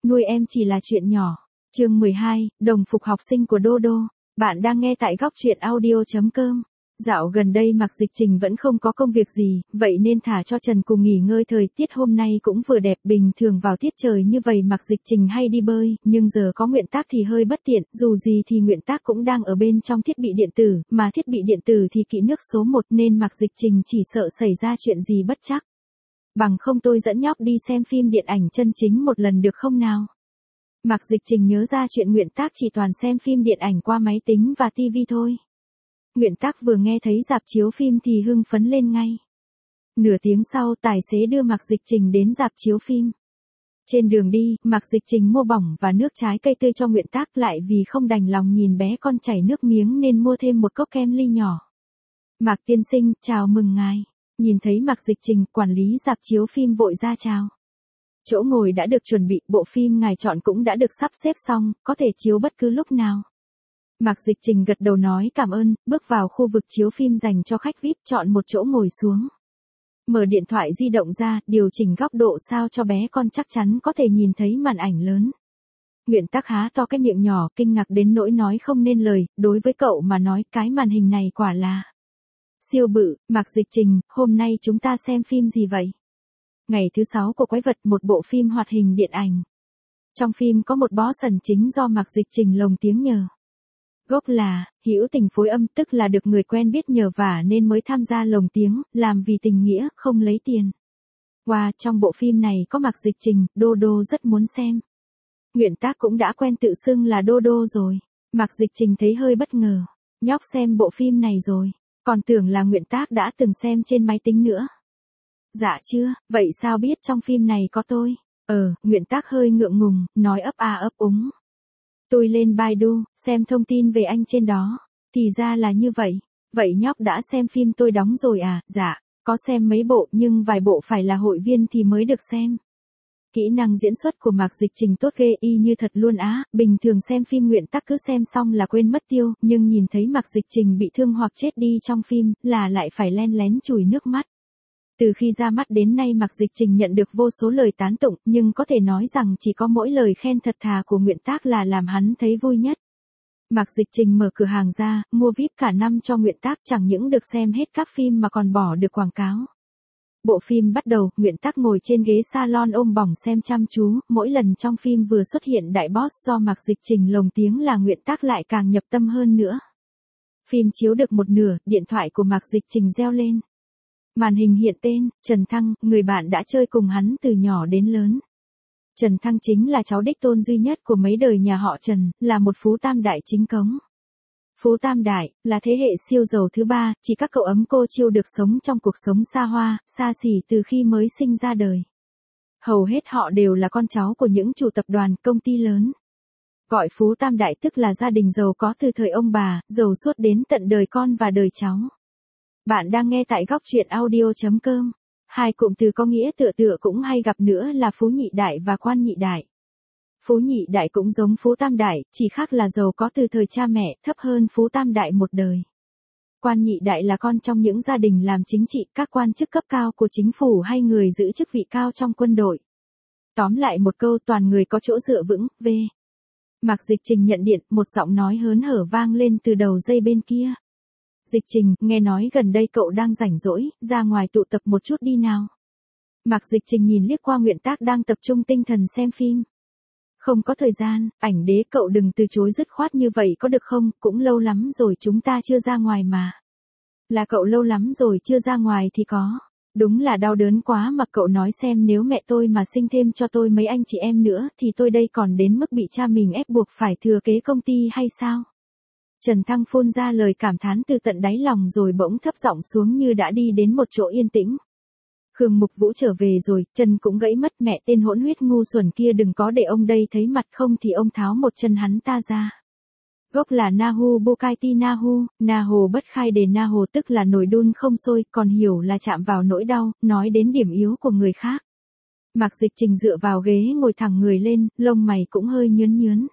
nuôi em chỉ là chuyện nhỏ. Chương 12, đồng phục học sinh của Đô Đô. Bạn đang nghe tại góc truyện audio.com. Dạo gần đây Mạc Dịch Trình vẫn không có công việc gì, vậy nên thả cho Trần cùng nghỉ ngơi. Thời tiết hôm nay cũng vừa đẹp, bình thường vào tiết trời như vậy Mạc Dịch Trình hay đi bơi, nhưng giờ có Nguyện Tác thì hơi bất tiện, dù gì thì Nguyện Tác cũng đang ở bên trong thiết bị điện tử, mà thiết bị điện tử thì kỹ nước số 1 nên Mạc Dịch Trình chỉ sợ xảy ra chuyện gì bất trắc. Bằng không tôi dẫn nhóc đi xem phim điện ảnh chân chính một lần được không nào? Mạc Dịch Trình nhớ ra chuyện Nguyện Tác chỉ toàn xem phim điện ảnh qua máy tính và tivi thôi. Nguyện Tác vừa nghe thấy rạp chiếu phim thì hưng phấn lên ngay. Nửa tiếng sau tài xế đưa Mạc Dịch Trình đến rạp chiếu phim. Trên đường đi, Mạc Dịch Trình mua bỏng và nước trái cây tươi cho Nguyện Tác, lại vì không đành lòng nhìn bé con chảy nước miếng nên mua thêm một cốc kem ly nhỏ. Mạc tiên sinh, chào mừng ngài. Nhìn thấy Mạc Dịch Trình, quản lý rạp chiếu phim vội ra chào. Chỗ ngồi đã được chuẩn bị, bộ phim ngài chọn cũng đã được sắp xếp xong, có thể chiếu bất cứ lúc nào. Mạc Dịch Trình gật đầu nói cảm ơn, bước vào khu vực chiếu phim dành cho khách VIP, chọn một chỗ ngồi xuống. Mở điện thoại di động ra, điều chỉnh góc độ sao cho bé con chắc chắn có thể nhìn thấy màn ảnh lớn. Nguyện Tác há to cái miệng nhỏ, kinh ngạc đến nỗi nói không nên lời, đối với cậu mà nói cái màn hình này quả là siêu bự. Mạc Dịch Trình, hôm nay chúng ta xem phim gì vậy? Ngày thứ 6 của Quái vật, một bộ phim hoạt hình điện ảnh. Trong phim có một boss thần chính do Mạc Dịch Trình lồng tiếng nhờ. Gốc là hữu tình phối âm, tức là được người quen biết nhờ vả nên mới tham gia lồng tiếng, làm vì tình nghĩa, không lấy tiền. Wow, trong bộ phim này có Mạc Dịch Trình, Đô Đô rất muốn xem. Nguyện Tác cũng đã quen tự xưng là Đô Đô rồi. Mạc Dịch Trình thấy hơi bất ngờ. Nhóc xem bộ phim này rồi, còn tưởng là Nguyện Tác đã từng xem trên máy tính nữa. Dạ chưa, vậy sao biết trong phim này có tôi? Nguyện Tác hơi ngượng ngùng, nói ấp a ấp úng. Tôi lên Baidu, xem thông tin về anh trên đó. Thì ra là như vậy. Vậy nhóc đã xem phim tôi đóng rồi à? Dạ, có xem mấy bộ nhưng vài bộ phải là hội viên thì mới được xem. Kỹ năng diễn xuất của Mạc Dịch Trình tốt ghê, y như thật luôn á. Bình thường xem phim Nguyện Tác cứ xem xong là quên mất tiêu, nhưng nhìn thấy Mạc Dịch Trình bị thương hoặc chết đi trong phim là lại phải len lén chùi nước mắt. Từ khi ra mắt đến nay Mạc Dịch Trình nhận được vô số lời tán tụng, nhưng có thể nói rằng chỉ có mỗi lời khen thật thà của Nguyện Tác là làm hắn thấy vui nhất. Mạc Dịch Trình mở cửa hàng ra, mua VIP cả năm cho Nguyện Tác, chẳng những được xem hết các phim mà còn bỏ được quảng cáo. Bộ phim bắt đầu, Nguyện Tác ngồi trên ghế salon ôm bỏng xem chăm chú, mỗi lần trong phim vừa xuất hiện đại boss do Mạc Dịch Trình lồng tiếng là Nguyện Tác lại càng nhập tâm hơn nữa. Phim chiếu được một nửa, điện thoại của Mạc Dịch Trình reo lên. Màn hình hiện tên, Trần Thăng, người bạn đã chơi cùng hắn từ nhỏ đến lớn. Trần Thăng chính là cháu đích tôn duy nhất của mấy đời nhà họ Trần, là một phú tam đại chính cống. Phú tam đại, là thế hệ siêu giàu thứ ba, chỉ các cậu ấm cô chiêu được sống trong cuộc sống xa hoa, xa xỉ từ khi mới sinh ra đời. Hầu hết họ đều là con cháu của những chủ tập đoàn, công ty lớn. Gọi phú tam đại tức là gia đình giàu có từ thời ông bà, giàu suốt đến tận đời con và đời cháu. Bạn đang nghe tại góc truyện audio.com. Hai cụm từ có nghĩa tựa cũng hay gặp nữa là phú nhị đại và quan nhị đại. Phú nhị đại cũng giống phú tam đại, chỉ khác là giàu có từ thời cha mẹ, thấp hơn phú tam đại một đời. Quan nhị đại là con trong những gia đình làm chính trị, các quan chức cấp cao của chính phủ hay người giữ chức vị cao trong quân đội. Tóm lại một câu, toàn người có chỗ dựa vững, v. Mạc Dịch Trình nhận điện, một giọng nói hớn hở vang lên từ đầu dây bên kia. Dịch Trình, nghe nói gần đây cậu đang rảnh rỗi, ra ngoài tụ tập một chút đi nào. Mạc Dịch Trình nhìn liếc qua Nguyện Tác đang tập trung tinh thần xem phim. Không có thời gian, ảnh đế cậu đừng từ chối dứt khoát như vậy có được không, cũng lâu lắm rồi chúng ta chưa ra ngoài mà. Là cậu lâu lắm rồi chưa ra ngoài thì có. Đúng là đau đớn quá mà cậu nói xem, nếu mẹ tôi mà sinh thêm cho tôi mấy anh chị em nữa thì tôi đây còn đến mức bị cha mình ép buộc phải thừa kế công ty hay sao? Trần Thăng phun ra lời cảm thán từ tận đáy lòng rồi bỗng thấp giọng xuống như đã đi đến một chỗ yên tĩnh. Khương Mục Vũ trở về rồi, chân cũng gãy mất, mẹ tên hỗn huyết ngu xuẩn kia đừng có để ông đây thấy mặt, không thì ông tháo một chân hắn ta ra. Gốc là Nahu Bukaiti Nahu, Naho bất khai đề Naho tức là nồi đun không sôi, còn hiểu là chạm vào nỗi đau, nói đến điểm yếu của người khác. Mạc Dịch Trình dựa vào ghế ngồi thẳng người lên, lông mày cũng hơi nhướn nhướn.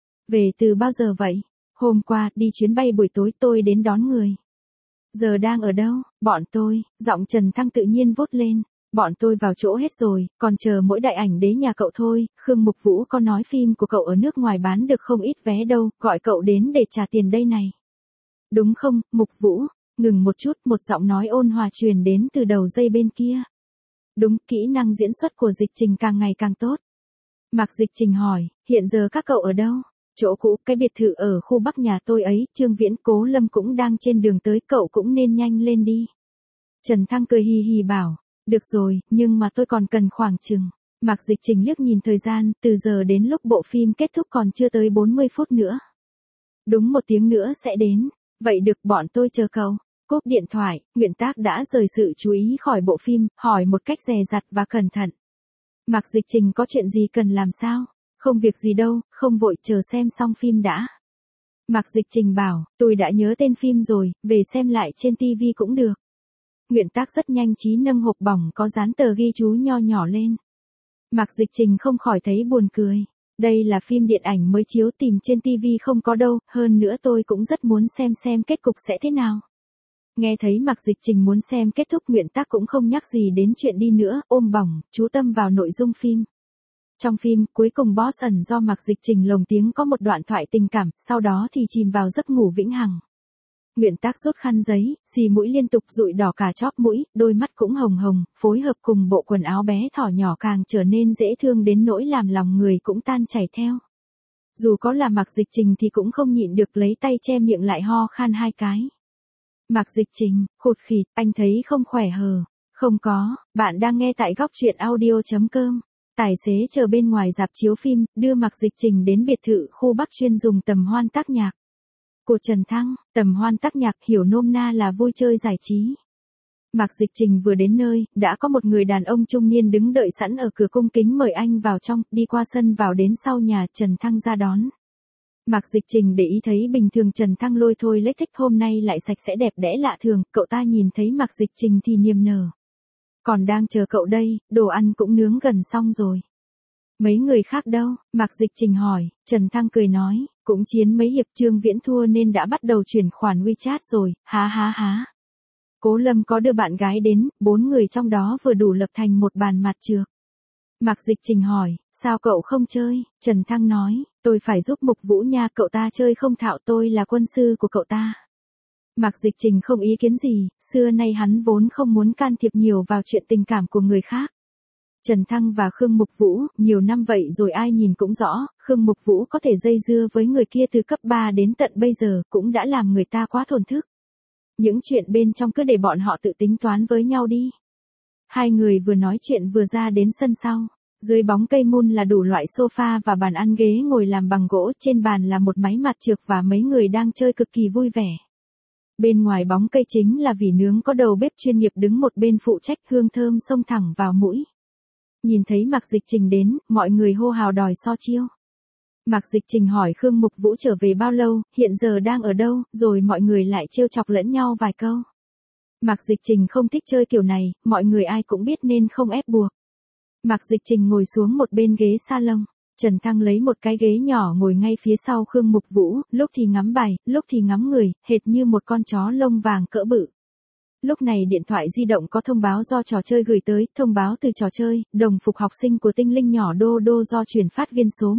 Về từ bao giờ vậy? Hôm qua, đi chuyến bay buổi tối tôi đến đón người. Giờ đang ở đâu? Bọn tôi, giọng Trần Thăng tự nhiên vút lên. Bọn tôi vào chỗ hết rồi, còn chờ mỗi đại ảnh đế nhà cậu thôi. Khương Mục Vũ có nói phim của cậu ở nước ngoài bán được không ít vé đâu, gọi cậu đến để trả tiền đây này. Đúng không, Mục Vũ? Ngừng một chút, một giọng nói ôn hòa truyền đến từ đầu dây bên kia. Đúng, kỹ năng diễn xuất của Dịch Trình càng ngày càng tốt. Mạc Dịch Trình hỏi, hiện giờ các cậu ở đâu? Chỗ cũ, cái biệt thự ở khu Bắc nhà tôi ấy, Trương Viễn, Cố Lâm cũng đang trên đường tới, cậu cũng nên nhanh lên đi. Trần Thăng cười hì hì bảo, được rồi, nhưng mà tôi còn cần khoảng chừng. Mạc Dịch Trình liếc nhìn thời gian, từ giờ đến lúc bộ phim kết thúc còn chưa tới 40 phút nữa. Đúng 1 tiếng nữa sẽ đến. Vậy được, bọn tôi chờ cậu. Cúp điện thoại, Nguyễn Tác đã rời sự chú ý khỏi bộ phim, hỏi một cách dè dặt và cẩn thận. Mạc Dịch Trình có chuyện gì cần làm sao? Không việc gì đâu, không vội, chờ xem xong phim đã. Mạc Dịch Trình bảo, tôi đã nhớ tên phim rồi, về xem lại trên TV cũng được. Nguyễn Tác rất nhanh trí nâng hộp bỏng có dán tờ ghi chú nho nhỏ lên. Mạc Dịch Trình không khỏi thấy buồn cười. Đây là phim điện ảnh mới chiếu, tìm trên TV không có đâu, hơn nữa tôi cũng rất muốn xem kết cục sẽ thế nào. Nghe thấy Mạc Dịch Trình muốn xem kết thúc, Nguyễn Tác cũng không nhắc gì đến chuyện đi nữa, ôm bỏng, chú tâm vào nội dung phim. Trong phim, cuối cùng Boss ẩn do Mạc Dịch Trình lồng tiếng có một đoạn thoại tình cảm, sau đó thì chìm vào giấc ngủ vĩnh hằng. Nguyễn Tác rút khăn giấy, xì mũi liên tục dụi đỏ cả chóp mũi, đôi mắt cũng hồng hồng, phối hợp cùng bộ quần áo bé thỏ nhỏ càng trở nên dễ thương đến nỗi làm lòng người cũng tan chảy theo. Dù có là Mạc Dịch Trình thì cũng không nhịn được lấy tay che miệng lại ho khan 2 cái. Mạc Dịch Trình, khụt khịt, anh thấy không khỏe hờ? Không có, bạn đang nghe tại góc truyện audio.com. Tài xế chờ bên ngoài rạp chiếu phim, đưa Mạc Dịch Trình đến biệt thự khu Bắc chuyên dùng tầm hoan tác nhạc của Trần Thăng. Tầm hoan tác nhạc hiểu nôm na là vui chơi giải trí. Mạc Dịch Trình vừa đến nơi, đã có một người đàn ông trung niên đứng đợi sẵn ở cửa cung kính mời anh vào trong, đi qua sân vào đến sau nhà, Trần Thăng ra đón. Mạc Dịch Trình để ý thấy bình thường Trần Thăng lôi thôi lếch thếch, hôm nay lại sạch sẽ đẹp đẽ lạ thường, cậu ta nhìn thấy Mạc Dịch Trình thì niềm nở. Còn đang chờ cậu đây, đồ ăn cũng nướng gần xong rồi. Mấy người khác đâu? Mạc Dịch Trình hỏi. Trần Thăng cười nói, cũng chiến mấy hiệp, Trương Viễn thua nên đã bắt đầu chuyển khoản WeChat rồi, há há há. Cố Lâm có đưa bạn gái đến, 4 người trong đó vừa đủ lập thành một bàn mặt trược. Mạc Dịch Trình hỏi, sao cậu không chơi? Trần Thăng nói, tôi phải giúp Mục Vũ nha, cậu ta chơi không thạo, tôi là quân sư của cậu ta. Mạc Dịch Trình không ý kiến gì, xưa nay hắn vốn không muốn can thiệp nhiều vào chuyện tình cảm của người khác. Trần Thăng và Khương Mục Vũ, nhiều năm vậy rồi ai nhìn cũng rõ, Khương Mục Vũ có thể dây dưa với người kia từ cấp 3 đến tận bây giờ, cũng đã làm người ta quá thổn thức. Những chuyện bên trong cứ để bọn họ tự tính toán với nhau đi. Hai người vừa nói chuyện vừa ra đến sân sau. Dưới bóng cây mun là đủ loại sofa và bàn ăn ghế ngồi làm bằng gỗ, trên bàn là một máy mặt trược và mấy người đang chơi cực kỳ vui vẻ. Bên ngoài bóng cây chính là vỉ nướng có đầu bếp chuyên nghiệp đứng một bên phụ trách, hương thơm xông thẳng vào mũi. Nhìn thấy Mạc Dịch Trình đến, mọi người hô hào đòi so chiêu. Mạc Dịch Trình hỏi Khương Mục Vũ trở về bao lâu, hiện giờ đang ở đâu, rồi mọi người lại trêu chọc lẫn nhau vài câu. Mạc Dịch Trình không thích chơi kiểu này, mọi người ai cũng biết nên không ép buộc. Mạc Dịch Trình ngồi xuống một bên ghế salon. Trần Thăng lấy một cái ghế nhỏ ngồi ngay phía sau Khương Mục Vũ, lúc thì ngắm bài, lúc thì ngắm người, hệt như một con chó lông vàng cỡ bự. Lúc này điện thoại di động có thông báo do trò chơi gửi tới, thông báo từ trò chơi, đồng phục học sinh của tinh linh nhỏ Đô Đô do chuyển phát viên số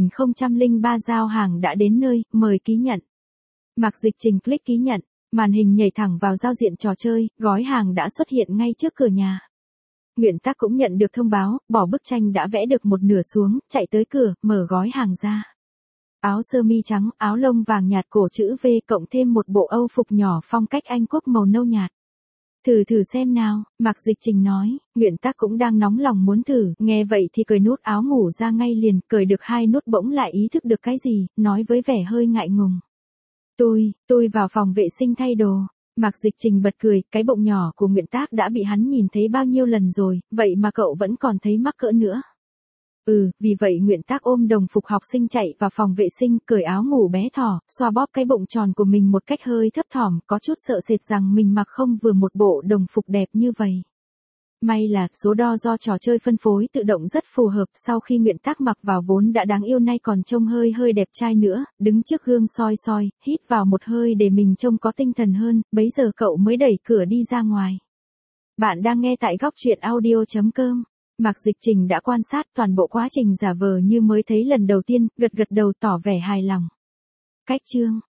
10.003 giao hàng đã đến nơi, mời ký nhận. Mạc Dịch Trình click ký nhận, màn hình nhảy thẳng vào giao diện trò chơi, gói hàng đã xuất hiện ngay trước cửa nhà. Nguyễn Tác cũng nhận được thông báo, bỏ bức tranh đã vẽ được một nửa xuống, chạy tới cửa, mở gói hàng ra. Áo sơ mi trắng, áo lông vàng nhạt cổ chữ V cộng thêm một bộ âu phục nhỏ phong cách Anh Quốc màu nâu nhạt. Thử xem nào, Mạc Dịch Trình nói, Nguyễn Tác cũng đang nóng lòng muốn thử, nghe vậy thì cởi nút áo ngủ ra ngay liền, cởi được 2 nút bỗng lại ý thức được cái gì, nói với vẻ hơi ngại ngùng. Tôi vào phòng vệ sinh thay đồ. Mạc Dịch Trình bật cười, cái bụng nhỏ của Nguyễn Tác đã bị hắn nhìn thấy bao nhiêu lần rồi, vậy mà cậu vẫn còn thấy mắc cỡ nữa. Vì vậy Nguyễn Tác ôm đồng phục học sinh chạy vào phòng vệ sinh, cởi áo ngủ bé thỏ, xoa bóp cái bụng tròn của mình một cách hơi thấp thỏm, có chút sợ sệt rằng mình mặc không vừa một bộ đồng phục đẹp như vậy. May là số đo do trò chơi phân phối tự động rất phù hợp, sau khi Nguyễn Tác mặc vào vốn đã đáng yêu nay còn trông hơi đẹp trai nữa, đứng trước gương soi, hít vào một hơi để mình trông có tinh thần hơn, bấy giờ cậu mới đẩy cửa đi ra ngoài. Bạn đang nghe tại góc truyện audio.com. Mạc Dịch Trình đã quan sát toàn bộ quá trình giả vờ như mới thấy lần đầu tiên, gật gật đầu tỏ vẻ hài lòng. Cách chương.